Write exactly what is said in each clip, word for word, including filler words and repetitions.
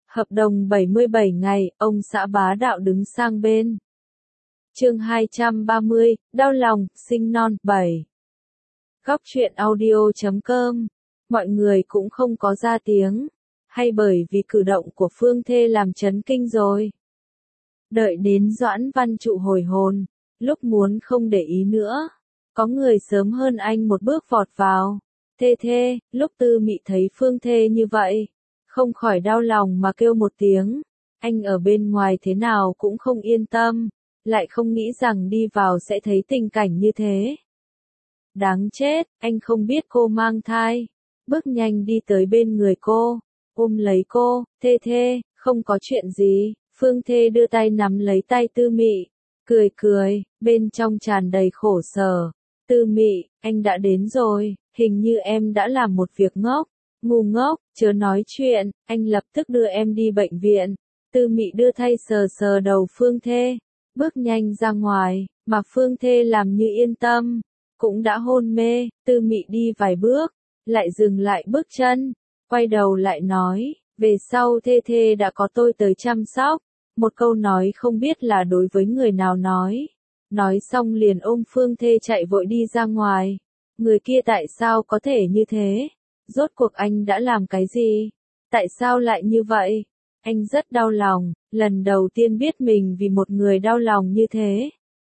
Hợp đồng bảy mươi bảy ngày, ông xã bá đạo đứng sang bên. Chương hai trăm ba mươi, đau lòng, sinh non, bảy. Góc truyện audio chấm com. Mọi người cũng không có ra tiếng, hay bởi vì cử động của Phương Thê làm chấn kinh rồi. Đợi đến Doãn Văn Trụ hồi hồn, lúc muốn không để ý nữa, có người sớm hơn anh một bước vọt vào. Thê thê, lúc Tư Mị thấy Phương Thê như vậy, không khỏi đau lòng mà kêu một tiếng. Anh ở bên ngoài thế nào cũng không yên tâm, lại không nghĩ rằng đi vào sẽ thấy tình cảnh như thế. Đáng chết, anh không biết cô mang thai. Bước nhanh đi tới bên người cô, ôm lấy cô. Thê thê, không có chuyện gì. Phương Thê đưa tay nắm lấy tay Tư Mị, cười cười, bên trong tràn đầy khổ sở. Tư Mị, anh đã đến rồi, hình như em đã làm một việc ngốc. Ngu ngốc, chớ nói chuyện, anh lập tức đưa em đi bệnh viện. Tư Mị đưa tay sờ sờ đầu Phương Thê, bước nhanh ra ngoài, mà Phương Thê làm như yên tâm, cũng đã hôn mê. Tư Mị đi vài bước, lại dừng lại bước chân, quay đầu lại nói, về sau Thê Thê đã có tôi tới chăm sóc. Một câu nói không biết là đối với người nào nói. Nói xong liền ôm Phương Thê chạy vội đi ra ngoài. Người kia tại sao có thể như thế? Rốt cuộc anh đã làm cái gì? Tại sao lại như vậy? Anh rất đau lòng, lần đầu tiên biết mình vì một người đau lòng như thế.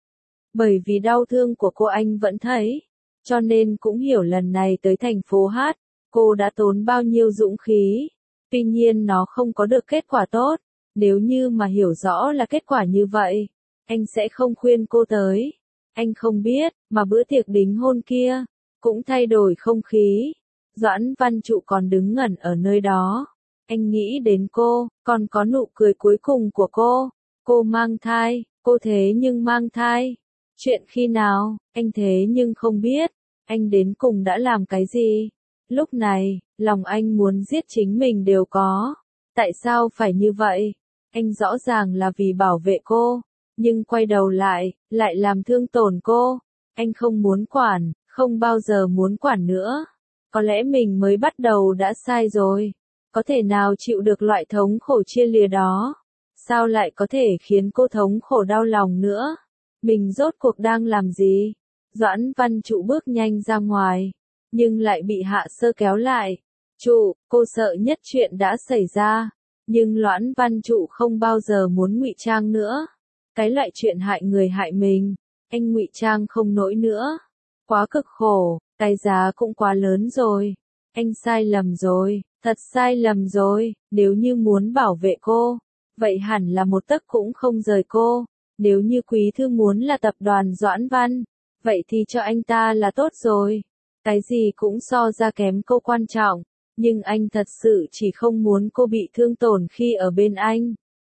Bởi vì đau thương của cô anh vẫn thấy, cho nên cũng hiểu lần này tới thành phố Hát, cô đã tốn bao nhiêu dũng khí. Tuy nhiên nó không có được kết quả tốt, nếu như mà hiểu rõ là kết quả như vậy, anh sẽ không khuyên cô tới. Anh không biết, mà bữa tiệc đính hôn kia, cũng thay đổi không khí. Doãn Văn Trụ còn đứng ngẩn ở nơi đó. Anh nghĩ đến cô, còn có nụ cười cuối cùng của cô. Cô mang thai, cô thế nhưng mang thai. Chuyện khi nào, anh thế nhưng không biết. Anh đến cùng đã làm cái gì? Lúc này, lòng anh muốn giết chính mình đều có. Tại sao phải như vậy? Anh rõ ràng là vì bảo vệ cô, nhưng quay đầu lại, lại làm thương tổn cô. Anh không muốn quản, không bao giờ muốn quản nữa. Có lẽ mình mới bắt đầu đã sai rồi. Có thể nào chịu được loại thống khổ chia lìa đó? Sao lại có thể khiến cô thống khổ đau lòng nữa? Mình rốt cuộc đang làm gì? Doãn Văn Trụ bước nhanh ra ngoài, nhưng lại bị Hạ Sơ kéo lại. Trụ, cô sợ nhất chuyện đã xảy ra. Nhưng Doãn Văn Trụ không bao giờ muốn ngụy trang nữa. Cái loại chuyện hại người hại mình, anh ngụy trang không nổi nữa. Quá cực khổ, cái giá cũng quá lớn rồi. Anh sai lầm rồi, thật sai lầm rồi. Nếu như muốn bảo vệ cô, vậy hẳn là một tấc cũng không rời cô. Nếu như Quý Thư muốn là tập đoàn Doãn Văn, vậy thì cho anh ta là tốt rồi. Cái gì cũng so ra kém cô quan trọng. Nhưng anh thật sự chỉ không muốn cô bị thương tổn khi ở bên anh.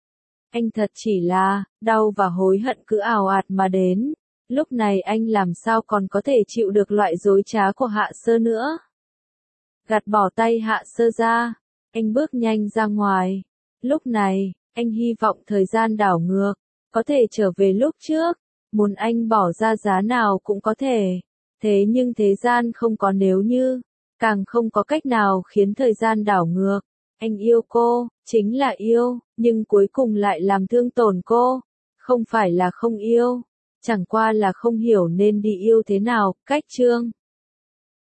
Anh thật chỉ là, đau và hối hận cứ ào ạt mà đến. Lúc này anh làm sao còn có thể chịu được loại dối trá của Hạ Sơ nữa. Gạt bỏ tay Hạ Sơ ra, anh bước nhanh ra ngoài. Lúc này, anh hy vọng thời gian đảo ngược, có thể trở về lúc trước. Muốn anh bỏ ra giá nào cũng có thể. Thế nhưng thế gian không có nếu như. Càng không có cách nào khiến thời gian đảo ngược. Anh yêu cô, chính là yêu, nhưng cuối cùng lại làm thương tổn cô. Không phải là không yêu, chẳng qua là không hiểu nên đi yêu thế nào. Cách chương